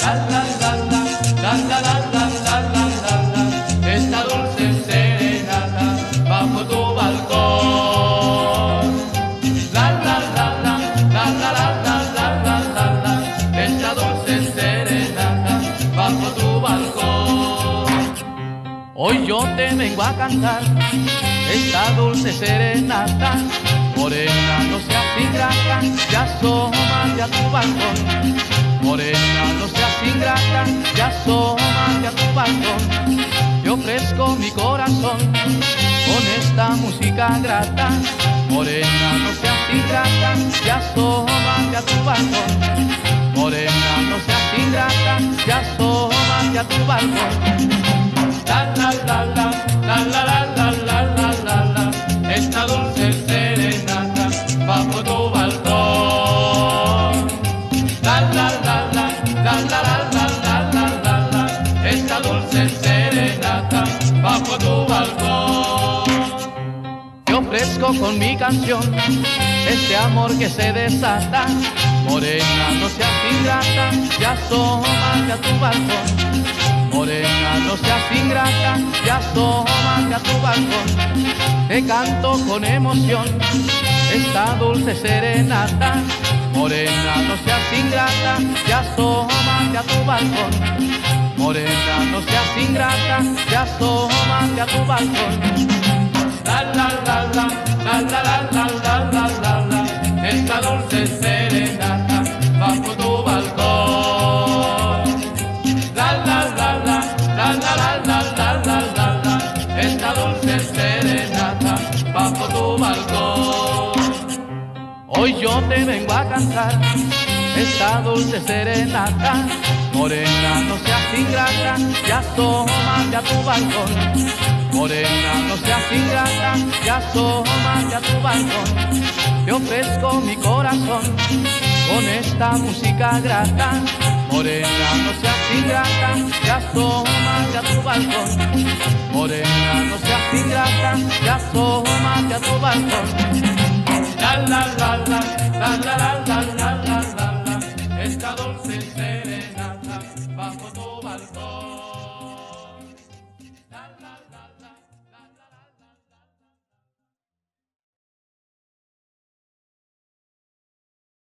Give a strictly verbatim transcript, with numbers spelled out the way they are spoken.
La la la la, la la la la la la la la, esta dulce serenata bajo tu balcón. La la la la, la la la la la la la la, esta dulce serenata bajo tu balcón. Hoy yo te vengo a cantar esta dulce serenata. Morena, no seas ingrata, ya asómate a tu balcón. Morena, no seas ingrata, ya asómate a tu balcón. Te ofrezco mi corazón con esta música grata. Morena, no seas ingrata, ya asómate a tu balcón. Morena, no seas ingrata, ya asómate a tu balcón. La la la la, la la la la la la la la, esta dulce serenata bajo tu balcón. La la la la, la la la la la la la la, esta dulce serenata bajo tu balcón. Te ofrezco con mi canción este amor que se desata. Morena, no seas ingrata, ya asómate a tu balcón. Morena, no seas ingrata, ya asómate a tu balcón. Te canto con emoción esta dulce serenata. Morena, no seas ingrata, ya asómate a tu balcón. Morena, no seas ingrata, ya asómate a tu balcón. La la la la, la la la la la la la la, esta dulce serenata bajo tu balcón. La la la la, la la la la la la la la, esta dulce serenata bajo tu balcón. Hoy yo te vengo a cantar esta dulce serenata. Morena, no seas ingrata, ya asómate a tu balcón. Morena, no seas ingrata, ya asómate a tu balcón. Te ofrezco mi corazón con esta música grata. Morena, no seas ingrata, ya asómate a tu balcón. Morena, no seas ingrata, ya asómate a tu balcón. La la la la, la la la